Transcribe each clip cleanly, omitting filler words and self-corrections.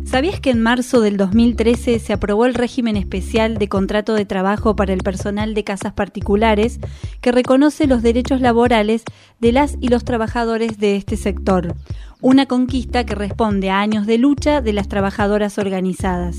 ¿Sabías que en marzo del 2013 se aprobó el régimen especial de contrato de trabajo para el personal de casas particulares que reconoce los derechos laborales de las y los trabajadores de este sector? Una conquista que responde a años de lucha de las trabajadoras organizadas.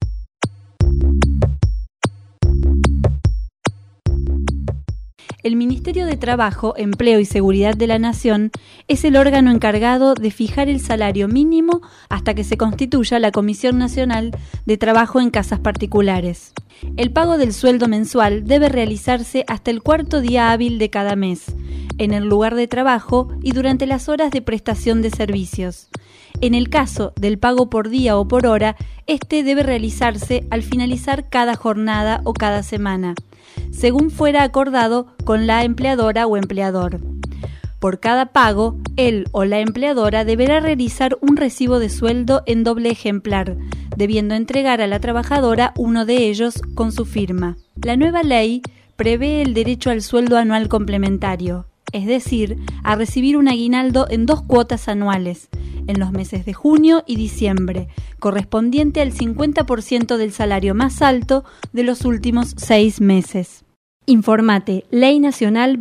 El Ministerio de Trabajo, Empleo y Seguridad de la Nación es el órgano encargado de fijar el salario mínimo hasta que se constituya la Comisión Nacional de Trabajo en Casas Particulares. El pago del sueldo mensual debe realizarse hasta el cuarto día hábil de cada mes, en el lugar de trabajo y durante las horas de prestación de servicios. En el caso del pago por día o por hora, este debe realizarse al finalizar cada jornada o cada semana, según fuera acordado con la empleadora o empleador. Por cada pago, él o la empleadora deberá realizar un recibo de sueldo en doble ejemplar, debiendo entregar a la trabajadora uno de ellos con su firma. La nueva ley prevé el derecho al sueldo anual complementario, es decir, a recibir un aguinaldo en 2 cuotas anuales, en los meses de junio y diciembre, correspondiente al 50% del salario más alto de los últimos 6 meses. Informate, Ley Nacional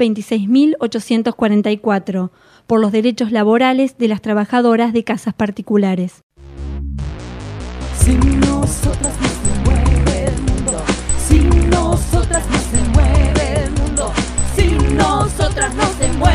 26.844, por los derechos laborales de las trabajadoras de casas particulares. Sin nosotras no se mueve el mundo, sin nosotras no se mueve el mundo, sin nosotras no se mueve.